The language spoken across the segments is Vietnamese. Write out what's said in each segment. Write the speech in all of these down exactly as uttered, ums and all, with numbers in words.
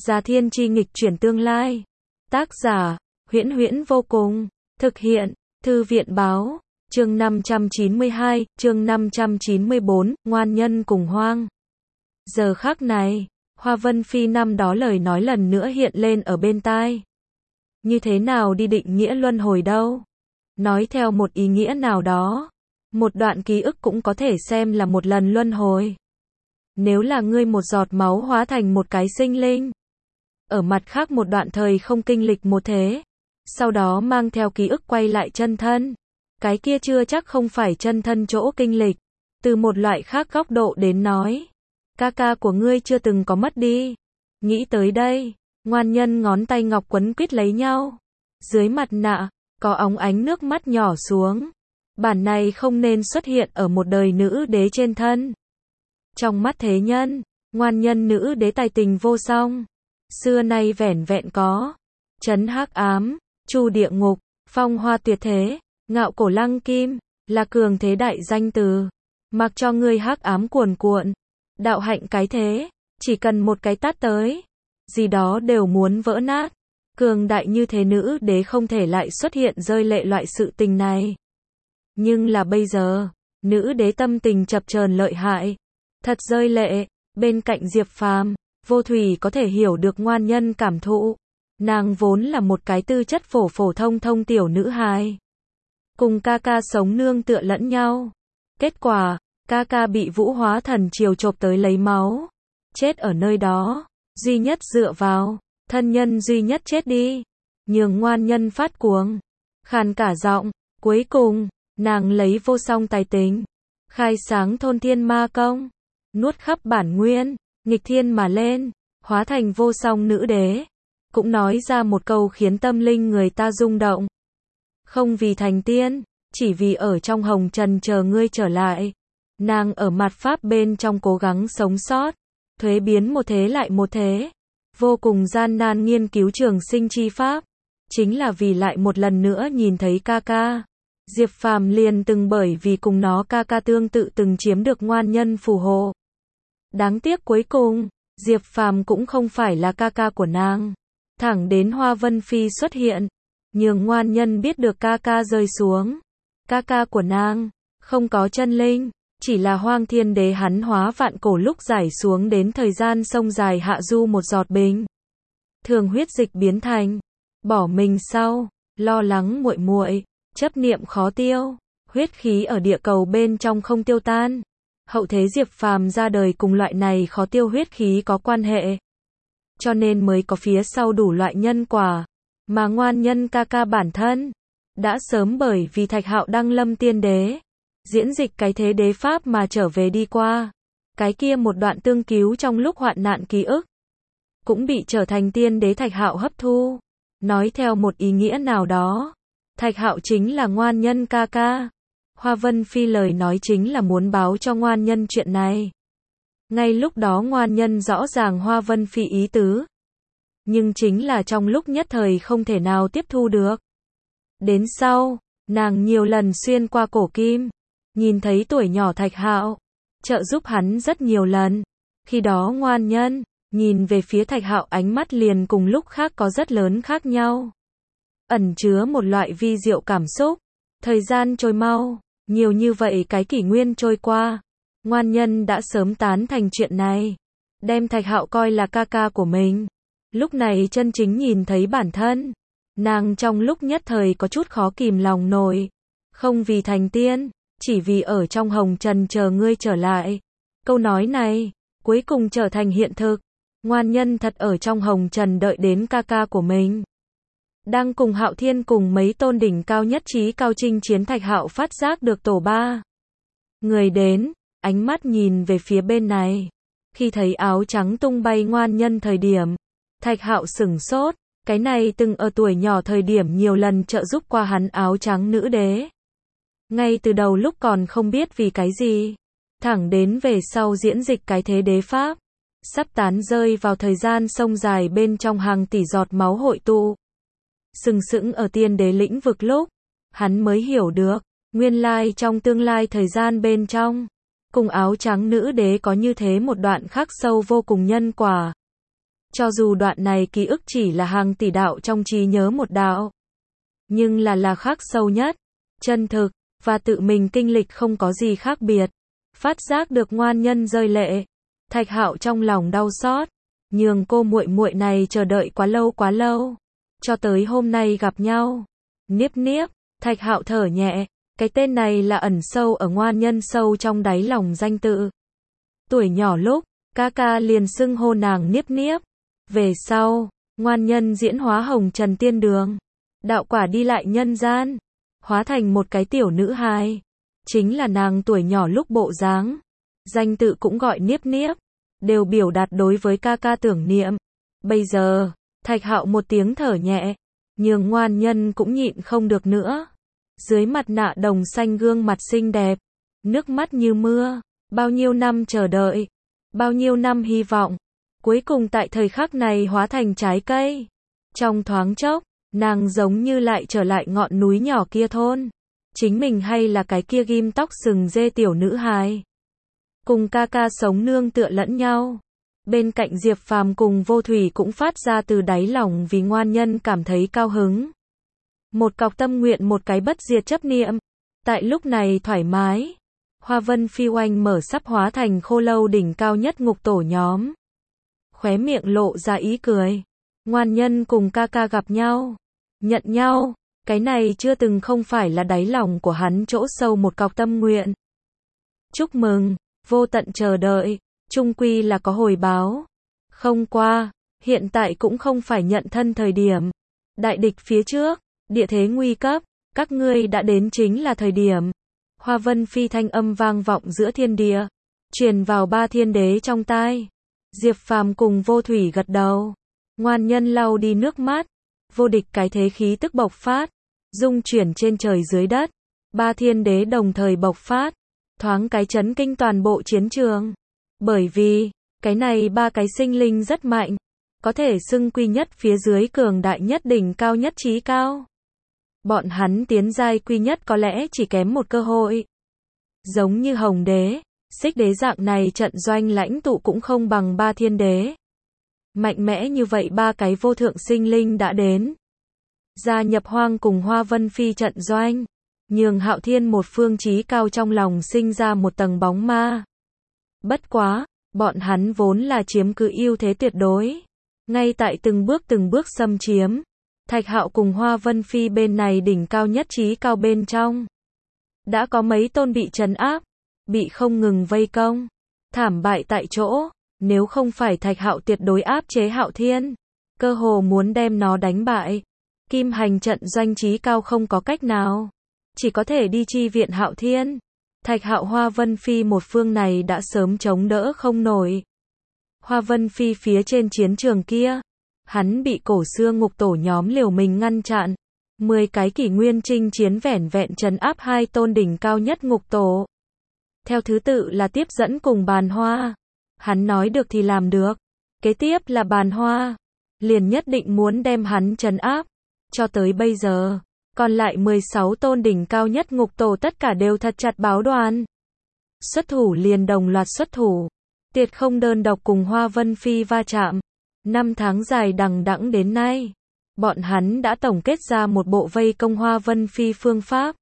Già Thiên Chi nghịch chuyển tương lai. Tác giả, Huyễn Huyễn vô cùng. Thực hiện, Thư viện báo. Chương năm trăm chín mươi hai, chương năm trăm chín mươi bốn, ngoan nhân cùng hoang. Giờ khắc này, Hoa Vân Phi năm đó lời nói lần nữa hiện lên ở bên tai. Như thế nào đi định nghĩa luân hồi đâu? Nói theo một ý nghĩa nào đó, một đoạn ký ức cũng có thể xem là một lần luân hồi. Nếu là ngươi một giọt máu hóa thành một cái sinh linh, ở mặt khác một đoạn thời không kinh lịch một thế, sau đó mang theo ký ức quay lại chân thân, cái kia chưa chắc không phải chân thân chỗ kinh lịch. Từ một loại khác góc độ đến nói, ca ca của ngươi chưa từng có mất đi. Nghĩ tới đây, ngoan nhân ngón tay ngọc quấn quýt lấy nhau. Dưới mặt nạ, có óng ánh nước mắt nhỏ xuống. Bản này không nên xuất hiện ở một đời nữ đế trên thân. Trong mắt thế nhân, ngoan nhân nữ đế tài tình vô song. Xưa nay vẻn vẹn có trấn hắc ám, chu địa ngục, phong hoa tuyệt thế, ngạo cổ lăng kim, là cường thế đại danh từ. Mặc cho ngươi hắc ám cuồn cuộn, đạo hạnh cái thế, chỉ cần một cái tát tới, gì đó đều muốn vỡ nát. Cường đại như thế nữ đế không thể lại xuất hiện rơi lệ loại sự tình này. Nhưng là bây giờ, nữ đế tâm tình chập chờn lợi hại, thật rơi lệ. Bên cạnh Diệp Phàm, Vô Thủy có thể hiểu được ngoan nhân cảm thụ. Nàng vốn là một cái tư chất phổ phổ thông thông tiểu nữ hài, cùng ca ca sống nương tựa lẫn nhau. Kết quả, ca ca bị Vũ Hóa Thần chiều chộp tới lấy máu, chết ở nơi đó. Duy nhất dựa vào, thân nhân duy nhất chết đi, nhường ngoan nhân phát cuồng, khàn cả giọng. Cuối cùng, nàng lấy vô song tài tình, khai sáng thôn thiên ma công, nuốt khắp bản nguyên, nghịch thiên mà lên, hóa thành vô song nữ đế. Cũng nói ra một câu khiến tâm linh người ta rung động. Không vì thành tiên, chỉ vì ở trong hồng trần chờ ngươi trở lại. Nàng ở mạt pháp bên trong cố gắng sống sót, thuế biến một thế lại một thế, vô cùng gian nan nghiên cứu trường sinh chi pháp, chính là vì lại một lần nữa nhìn thấy ca ca. Diệp Phàm liền từng bởi vì cùng nó ca ca tương tự từng chiếm được ngoan nhân phù hộ. Đáng tiếc cuối cùng, Diệp Phàm cũng không phải là ca ca của nàng. Thẳng đến Hoa Vân Phi xuất hiện, nhường ngoan nhân biết được ca ca rơi xuống. Ca ca của nàng, không có chân linh, chỉ là hoang thiên đế hắn hóa vạn cổ lúc giải xuống đến thời gian sông dài hạ du một giọt bình thường huyết dịch biến thành, bỏ mình sau, lo lắng muội muội, chấp niệm khó tiêu, huyết khí ở địa cầu bên trong không tiêu tan. Hậu thế Diệp Phàm ra đời cùng loại này khó tiêu huyết khí có quan hệ, cho nên mới có phía sau đủ loại nhân quả. Mà ngoan nhân ca ca bản thân, đã sớm bởi vì Thạch Hạo đăng lâm tiên đế, diễn dịch cái thế đế pháp mà trở về đi qua. Cái kia một đoạn tương cứu trong lúc hoạn nạn ký ức, cũng bị trở thành tiên đế Thạch Hạo hấp thu. Nói theo một ý nghĩa nào đó, Thạch Hạo chính là ngoan nhân ca ca. Hoa Vân Phi lời nói chính là muốn báo cho ngoan nhân chuyện này. Ngay lúc đó ngoan nhân rõ ràng Hoa Vân Phi ý tứ, nhưng chính là trong lúc nhất thời không thể nào tiếp thu được. Đến sau, nàng nhiều lần xuyên qua cổ kim, nhìn thấy tuổi nhỏ Thạch Hạo, trợ giúp hắn rất nhiều lần. Khi đó ngoan nhân, nhìn về phía Thạch Hạo ánh mắt liền cùng lúc khác có rất lớn khác nhau. Ẩn chứa một loại vi diệu cảm xúc. Thời gian trôi mau, nhiều như vậy cái kỷ nguyên trôi qua. Ngoan nhân đã sớm tán thành chuyện này, đem Thạch Hạo coi là ca ca của mình. Lúc này chân chính nhìn thấy bản thân, nàng trong lúc nhất thời có chút khó kìm lòng nổi. Không vì thành tiên, chỉ vì ở trong hồng trần chờ ngươi trở lại. Câu nói này, cuối cùng trở thành hiện thực. Ngoan nhân thật ở trong hồng trần đợi đến ca ca của mình. Đang cùng Hạo Thiên cùng mấy tôn đỉnh cao nhất trí cao chinh chiến. Thạch Hạo phát giác được tổ ba người đến, ánh mắt nhìn về phía bên này. Khi thấy áo trắng tung bay ngoan nhân thời điểm, Thạch Hạo sửng sốt. Cái này từng ở tuổi nhỏ thời điểm nhiều lần trợ giúp qua hắn áo trắng nữ đế. Ngay từ đầu lúc còn không biết vì cái gì, thẳng đến về sau diễn dịch cái thế đế pháp, sắp tán rơi vào thời gian sông dài bên trong hàng tỷ giọt máu hội tụ, sừng sững ở tiên đế lĩnh vực lúc, hắn mới hiểu được, nguyên lai trong tương lai thời gian bên trong, cùng áo trắng nữ đế có như thế một đoạn khắc sâu vô cùng nhân quả. Cho dù đoạn này ký ức chỉ là hàng tỷ đạo trong trí nhớ một đạo, nhưng là là khắc sâu nhất, chân thực, và tự mình kinh lịch không có gì khác biệt. Phát giác được ngoan nhân rơi lệ, Thạch Hạo trong lòng đau xót, nhường cô muội muội này chờ đợi quá lâu quá lâu, cho tới hôm nay gặp nhau. Niếp Niếp, Thạch Hạo thở nhẹ, cái tên này là ẩn sâu ở ngoan nhân sâu trong đáy lòng danh tự. Tuổi nhỏ lúc, ca ca liền xưng hô nàng Niếp Niếp. Về sau, ngoan nhân diễn hóa hồng trần tiên đường, đạo quả đi lại nhân gian, hóa thành một cái tiểu nữ hài, chính là nàng tuổi nhỏ lúc bộ dáng. Danh tự cũng gọi Niếp Niếp, đều biểu đạt đối với ca ca tưởng niệm. Bây giờ, Thạch Hạo một tiếng thở nhẹ, nhường ngoan nhân cũng nhịn không được nữa. Dưới mặt nạ đồng xanh gương mặt xinh đẹp, nước mắt như mưa, bao nhiêu năm chờ đợi, bao nhiêu năm hy vọng, cuối cùng tại thời khắc này hóa thành trái cây. Trong thoáng chốc, nàng giống như lại trở lại ngọn núi nhỏ kia thôn. Chính mình hay là cái kia ghim tóc sừng dê tiểu nữ hài. Cùng ca ca sống nương tựa lẫn nhau. Bên cạnh Diệp Phàm cùng Vô Thủy cũng phát ra từ đáy lòng vì ngoan nhân cảm thấy cao hứng. Một cọc tâm nguyện, một cái bất diệt chấp niệm. Tại lúc này thoải mái, Hoa Vân Phi oanh mở sắp hóa thành khô lâu đỉnh cao nhất ngục tổ nhóm. Khóe miệng lộ ra ý cười. Ngoan nhân cùng ca ca gặp nhau, nhận nhau, cái này chưa từng không phải là đáy lòng của hắn chỗ sâu một cọc tâm nguyện. Chúc mừng, vô tận chờ đợi, chung quy là có hồi báo. Không qua, hiện tại cũng không phải nhận thân thời điểm. Đại địch phía trước, địa thế nguy cấp, các ngươi đã đến chính là thời điểm. Hoa Vân Phi thanh âm vang vọng giữa thiên địa, truyền vào ba thiên đế trong tai. Diệp Phàm cùng Vô Thủy gật đầu. Ngoan nhân lau đi nước mắt, vô địch cái thế khí tức bộc phát, dung chuyển trên trời dưới đất. Ba thiên đế đồng thời bộc phát, thoáng cái chấn kinh toàn bộ chiến trường. Bởi vì, cái này ba cái sinh linh rất mạnh, có thể xưng quy nhất phía dưới cường đại nhất đỉnh cao nhất trí cao. Bọn hắn tiến giai quy nhất có lẽ chỉ kém một cơ hội. Giống như Hồng Đế, Xích Đế dạng này trận doanh lãnh tụ cũng không bằng ba thiên đế. Mạnh mẽ như vậy ba cái vô thượng sinh linh đã đến. Gia nhập Hoang cùng Hoa Vân Phi trận doanh, nhường Hạo Thiên một phương chí cao trong lòng sinh ra một tầng bóng ma. Bất quá, bọn hắn vốn là chiếm cứ ưu thế tuyệt đối. Ngay tại từng bước từng bước xâm chiếm, Thạch Hạo cùng Hoa Vân Phi bên này đỉnh cao nhất chí cao bên trong. Đã có mấy tôn bị trấn áp, bị không ngừng vây công, thảm bại tại chỗ. Nếu không phải Thạch Hạo tuyệt đối áp chế Hạo Thiên, cơ hồ muốn đem nó đánh bại, Kim Hành trận doanh chí cao không có cách nào, chỉ có thể đi chi viện Hạo Thiên. Thạch Hạo Hoa Vân Phi một phương này đã sớm chống đỡ không nổi. Hoa Vân Phi phía trên chiến trường kia, hắn bị cổ xưa ngục tổ nhóm liều mình ngăn chặn. Mười cái kỷ nguyên chinh chiến vẻn vẹn trấn áp hai tôn đỉnh cao nhất ngục tổ. Theo thứ tự là Tiếp Dẫn cùng Bàn Hoa. Hắn nói được thì làm được. Kế tiếp là Bàn Hoa. Liền nhất định muốn đem hắn trấn áp. Cho tới bây giờ, còn lại mười sáu tôn đỉnh cao nhất ngục tổ tất cả đều thật chặt báo đoàn. Xuất thủ liền đồng loạt xuất thủ. Tuyệt không đơn độc cùng Hoa Vân Phi va chạm. Năm tháng dài đằng đẵng đến nay, bọn hắn đã tổng kết ra một bộ vây công Hoa Vân Phi phương pháp.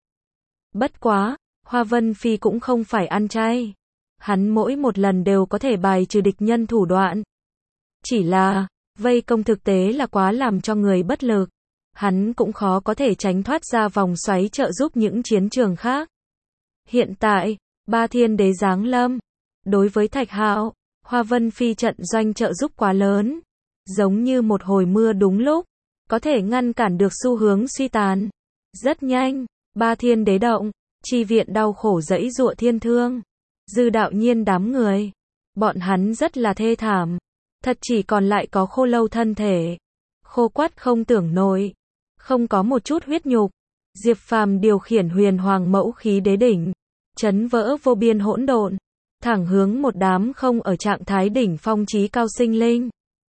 Bất quá, Hoa Vân Phi cũng không phải ăn chay. Hắn mỗi một lần đều có thể bài trừ địch nhân thủ đoạn. Chỉ là, vây công thực tế là quá làm cho người bất lực. Hắn cũng khó có thể tránh thoát ra vòng xoáy trợ giúp những chiến trường khác. Hiện tại, ba thiên đế giáng lâm. Đối với Thạch Hạo, Hoa Vân Phi trận doanh trợ giúp quá lớn. Giống như một hồi mưa đúng lúc, có thể ngăn cản được xu hướng suy tàn. Rất nhanh, ba thiên đế động, chi viện đau khổ dẫy dụa thiên thương. Dư Đạo Nhiên đám người, bọn hắn rất là thê thảm. Thật chỉ còn lại có khô lâu thân thể. Khô quắt không tưởng nổi. Không có một chút huyết nhục. Diệp Phàm điều khiển huyền hoàng mẫu khí đế đỉnh, chấn vỡ vô biên hỗn độn, thẳng hướng một đám không ở trạng thái đỉnh phong chí cao sinh linh.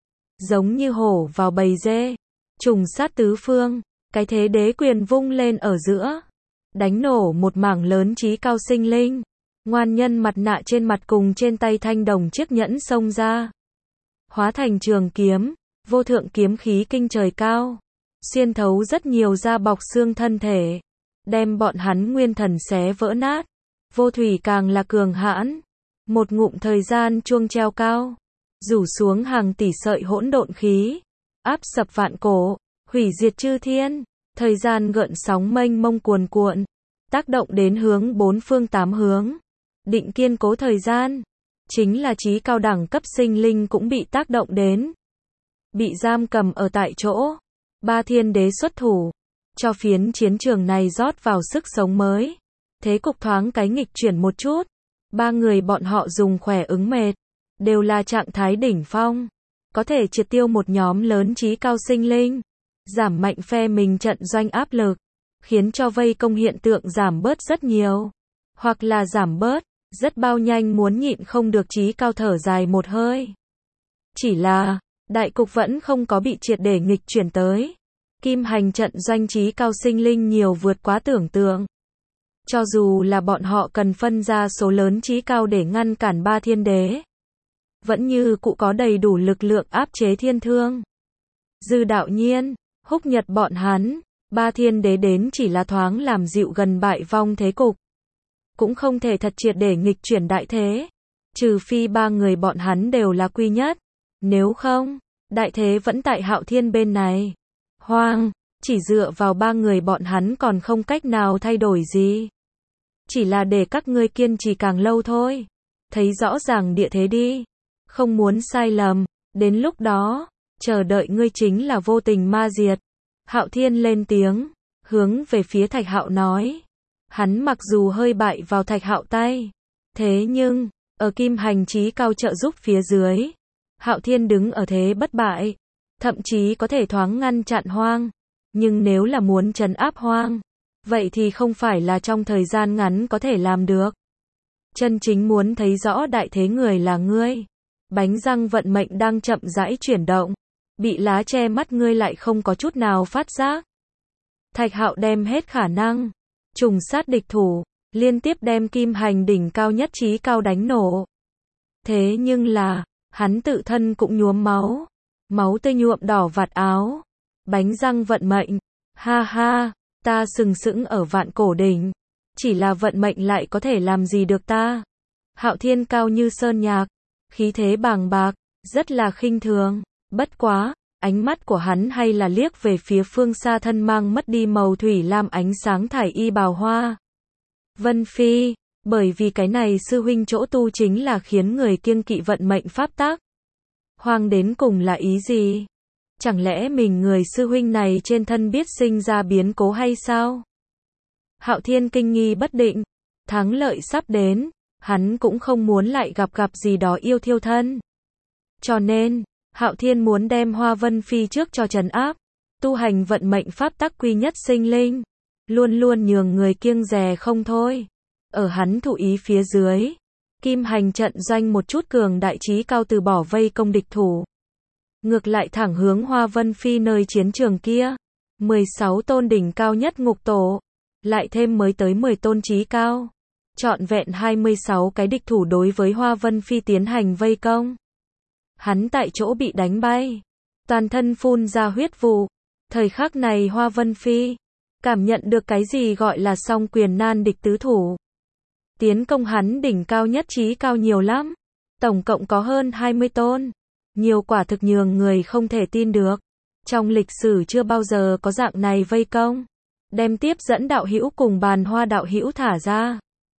Giống như hổ vào bầy dê, trùng sát tứ phương, cái thế đế quyền vung lên ở giữa, đánh nổ một mảng lớn chí cao sinh linh. Ngoan nhân mặt nạ trên mặt cùng trên tay thanh đồng chiếc nhẫn xông ra. hóa thành trường kiếm, vô thượng kiếm khí kinh trời cao, xuyên thấu rất nhiều da bọc xương thân thể, đem bọn hắn nguyên thần xé vỡ nát. Vô thủy càng là cường hãn, một ngụm thời gian chuông treo cao, rủ xuống hàng tỷ sợi hỗn độn khí, áp sập vạn cổ, hủy diệt chư thiên, thời gian gợn sóng mênh mông cuồn cuộn, tác động đến hướng bốn phương tám hướng, định kiên cố thời gian, chính là trí cao đẳng cấp sinh linh cũng bị tác động đến, bị giam cầm ở tại chỗ. Ba thiên đế xuất thủ, cho phiến chiến trường này rót vào sức sống mới, thế cục thoáng cái nghịch chuyển một chút. Ba người bọn họ dùng khỏe ứng mệt, đều là trạng thái đỉnh phong, có thể triệt tiêu một nhóm lớn trí cao sinh linh, giảm mạnh phe mình trận doanh áp lực, khiến cho vây công hiện tượng giảm bớt rất nhiều, hoặc là giảm bớt, rất bao nhanh muốn nhịn không được trí cao thở dài một hơi. Chỉ là, đại cục vẫn không có bị triệt để nghịch chuyển tới. Kim hành trận doanh trí cao sinh linh nhiều vượt quá tưởng tượng. Cho dù là bọn họ cần phân ra số lớn trí cao để ngăn cản ba thiên đế, vẫn như cụ có đầy đủ lực lượng áp chế thiên thương. Dư đạo nhiên, húc nhật bọn hắn, ba thiên đế đến chỉ là thoáng làm dịu gần bại vong thế cục. Cũng không thể thật triệt để nghịch chuyển đại thế. Trừ phi ba người bọn hắn đều là quy nhất. Nếu không, đại thế vẫn tại Hạo Thiên bên này. Hoang, chỉ dựa vào ba người bọn hắn còn không cách nào thay đổi gì. Chỉ là để các ngươi kiên trì càng lâu thôi. Thấy rõ ràng địa thế đi. Không muốn sai lầm, đến lúc đó, chờ đợi ngươi chính là vô tình ma diệt. Hạo Thiên lên tiếng, hướng về phía Thạch Hạo nói. Hắn mặc dù hơi bại vào Thạch Hạo tay, thế nhưng, ở kim hành trí cao trợ giúp phía dưới, Hạo Thiên đứng ở thế bất bại, thậm chí có thể thoáng ngăn chặn Hoang. Nhưng nếu là muốn trấn áp Hoang, vậy thì không phải là trong thời gian ngắn có thể làm được. Chân chính muốn thấy rõ đại thế người là ngươi. Bánh răng vận mệnh đang chậm rãi chuyển động, bị lá che mắt ngươi lại không có chút nào phát giác. Thạch Hạo đem hết khả năng, trùng sát địch thủ, liên tiếp đem kim hành đỉnh cao nhất trí cao đánh nổ. Thế nhưng là, hắn tự thân cũng nhuốm máu, máu tươi nhuộm đỏ vạt áo. Bánh răng vận mệnh, ha ha, ta sừng sững ở vạn cổ đỉnh, chỉ là vận mệnh lại có thể làm gì được ta. Hạo Thiên cao như sơn nhạc, khí thế bàng bạc, rất là khinh thường, bất quá, ánh mắt của hắn hay là liếc về phía phương xa thân mang mất đi màu thủy lam ánh sáng thải y bào Hoa Vân Phi, bởi vì cái này sư huynh chỗ tu chính là khiến người kiêng kỵ vận mệnh pháp tắc. Hoang đến cùng là ý gì? Chẳng lẽ mình người sư huynh này trên thân biết sinh ra biến cố hay sao? Hạo Thiên kinh nghi bất định, thắng lợi sắp đến, hắn cũng không muốn lại gặp gặp gì đó yêu thiêu thân. Cho nên, Hạo Thiên muốn đem Hoa Vân Phi trước cho trấn áp, tu hành vận mệnh pháp tắc quy nhất sinh linh, luôn luôn nhường người kiêng dè không thôi. Ở hắn thụ ý phía dưới, kim hành trận doanh một chút cường đại trí cao từ bỏ vây công địch thủ. Ngược lại thẳng hướng Hoa Vân Phi nơi chiến trường kia. mười sáu tôn đỉnh cao nhất ngục tổ, lại thêm mới tới mười tôn trí cao. Trọn vẹn hai mươi sáu cái địch thủ đối với Hoa Vân Phi tiến hành vây công. Hắn tại chỗ bị đánh bay, toàn thân phun ra huyết vụ. Thời khắc này Hoa Vân Phi cảm nhận được cái gì gọi là song quyền nan địch tứ thủ. Tiến công hắn đỉnh cao nhất trí cao nhiều lắm, tổng cộng có hơn hai mươi tôn. Nhiều quả thực nhường người không thể tin được. Trong lịch sử chưa bao giờ có dạng này vây công. Đem tiếp dẫn đạo hữu cùng Bàn Hoa đạo hữu thả ra.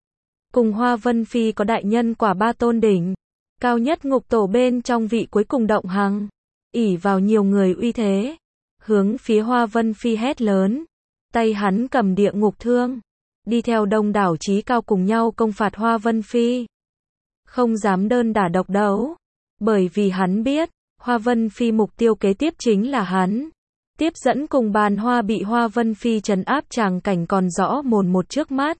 Cùng Hoa Vân Phi có đại nhân quả ba tôn đỉnh. Cao nhất ngục tổ bên trong vị cuối cùng động hằng. ỷ vào nhiều người uy thế. Hướng phía Hoa Vân Phi hét lớn. Tay hắn cầm địa ngục thương. Đi theo đông đảo trí cao cùng nhau công phạt Hoa Vân Phi. Không dám đơn đả độc đấu. Bởi vì hắn biết, Hoa Vân Phi mục tiêu kế tiếp chính là hắn. Tiếp dẫn cùng Bàn Hoa bị Hoa Vân Phi trấn áp tràng cảnh còn rõ mồn một trước mắt.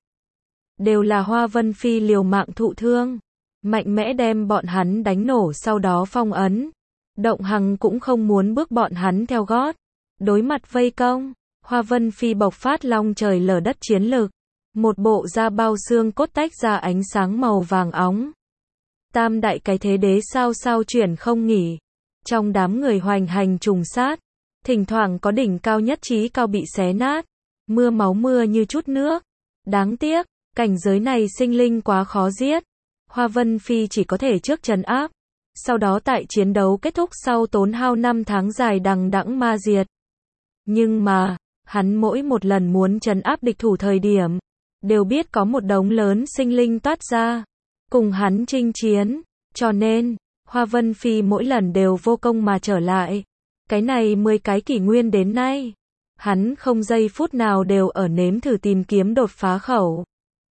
Đều là Hoa Vân Phi liều mạng thụ thương. Mạnh mẽ đem bọn hắn đánh nổ sau đó phong ấn. Động hằng cũng không muốn bước bọn hắn theo gót. Đối mặt vây công, Hoa Vân Phi bộc phát long trời lở đất chiến lực. Một bộ da bao xương cốt tách ra ánh sáng màu vàng óng. Tam đại cái thế đế sao sao chuyển không nghỉ. Trong đám người hoành hành trùng sát, thỉnh thoảng có đỉnh cao nhất trí cao bị xé nát, mưa máu mưa như chút nước. Đáng tiếc, cảnh giới này sinh linh quá khó giết. Hoa Vân Phi chỉ có thể trước trấn áp, sau đó tại chiến đấu kết thúc sau tốn hao năm tháng dài đằng đẵng ma diệt. Nhưng mà, hắn mỗi một lần muốn trấn áp địch thủ thời điểm, đều biết có một đống lớn sinh linh toát ra, cùng hắn chinh chiến, cho nên, Hoa Vân Phi mỗi lần đều vô công mà trở lại. Cái này mười cái kỷ nguyên đến nay, hắn không giây phút nào đều ở nếm thử tìm kiếm đột phá khẩu.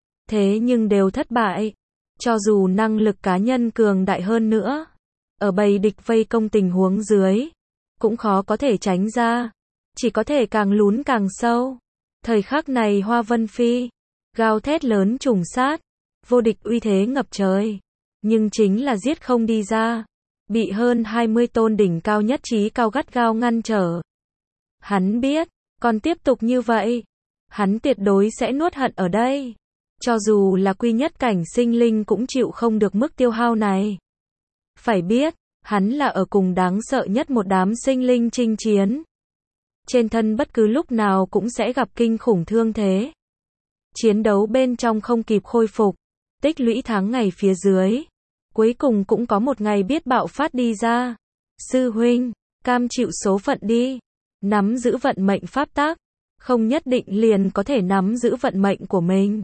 Thế nhưng đều thất bại. Cho dù năng lực cá nhân cường đại hơn nữa, ở bầy địch vây công tình huống dưới, cũng khó có thể tránh ra, chỉ có thể càng lún càng sâu. Thời khắc này Hoa Vân Phi, gào thét lớn trùng sát, vô địch uy thế ngập trời, nhưng chính là giết không đi ra, bị hơn hai mươi tôn đỉnh cao nhất trí cao gắt gao ngăn trở. Hắn biết, còn tiếp tục như vậy, hắn tuyệt đối sẽ nuốt hận ở đây. Cho dù là quy nhất cảnh sinh linh cũng chịu không được mức tiêu hao này. Phải biết, hắn là ở cùng đáng sợ nhất một đám sinh linh chinh chiến. Trên thân bất cứ lúc nào cũng sẽ gặp kinh khủng thương thế. Chiến đấu bên trong không kịp khôi phục, tích lũy tháng ngày phía dưới. Cuối cùng cũng có một ngày biết bạo phát đi ra. Sư huynh, cam chịu số phận đi. Nắm giữ vận mệnh pháp tắc, không nhất định liền có thể nắm giữ vận mệnh của mình.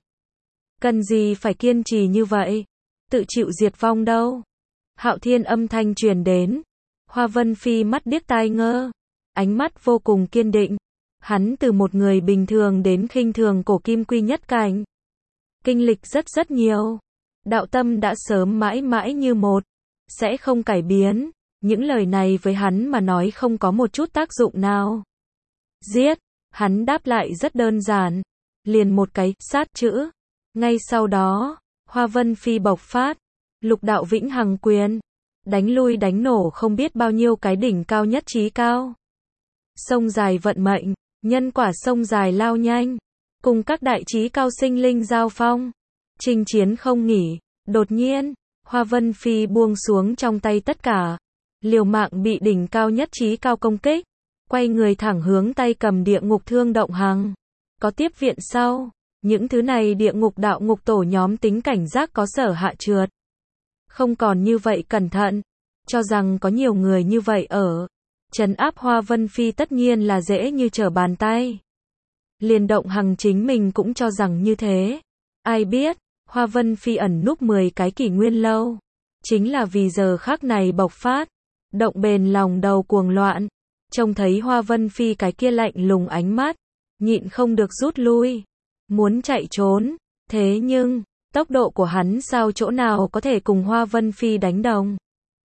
Cần gì phải kiên trì như vậy, tự chịu diệt vong đâu. Hạo Thiên âm thanh truyền đến. Hoa Vân Phi mắt điếc tai ngơ, ánh mắt vô cùng kiên định. Hắn từ một người bình thường đến khinh thường cổ kim quy nhất cảnh. Kinh lịch rất rất nhiều. Đạo tâm đã sớm mãi mãi như một, sẽ không cải biến. Những lời này với hắn mà nói không có một chút tác dụng nào. Giết, hắn đáp lại rất đơn giản. Liền một cái, sát chữ. Ngay sau đó, Hoa Vân Phi bộc phát, lục đạo vĩnh hằng quyền, đánh lui đánh nổ không biết bao nhiêu cái đỉnh cao nhất trí cao. Sông dài vận mệnh, nhân quả sông dài lao nhanh, cùng các đại trí cao sinh linh giao phong, chinh chiến không nghỉ. Đột nhiên, Hoa Vân Phi buông xuống trong tay tất cả, liều mạng bị đỉnh cao nhất trí cao công kích, quay người thẳng hướng tay cầm địa ngục thương động hằng. Có tiếp viện sau. Những thứ này địa ngục đạo ngục tổ nhóm tính cảnh giác có sở hạ trượt. Không còn như vậy cẩn thận. Cho rằng có nhiều người như vậy ở. Trấn áp Hoa Vân Phi tất nhiên là dễ như trở bàn tay. Liền động hằng chính mình cũng cho rằng như thế. Ai biết, Hoa Vân Phi ẩn núp mười cái kỷ nguyên lâu. Chính là vì giờ khắc này bộc phát. Động bền lòng đầu cuồng loạn. Trông thấy Hoa Vân Phi cái kia lạnh lùng ánh mắt. Nhịn không được rút lui. Muốn chạy trốn, thế nhưng, tốc độ của hắn sao chỗ nào có thể cùng Hoa Vân Phi đánh đồng.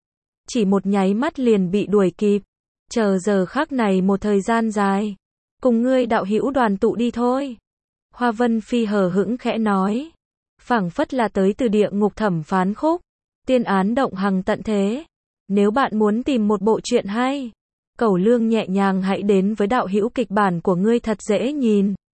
Chỉ một nháy mắt liền bị đuổi kịp, chờ giờ khắc này một thời gian dài. Cùng ngươi đạo hữu đoàn tụ đi thôi. Hoa Vân Phi hờ hững khẽ nói. Phảng phất là tới từ địa ngục thẩm phán khúc, tiên án động hằng tận thế. Nếu bạn muốn tìm một bộ truyện hay, Cẩu Lương nhẹ nhàng hãy đến với đạo hữu kịch bản của ngươi thật dễ nhìn.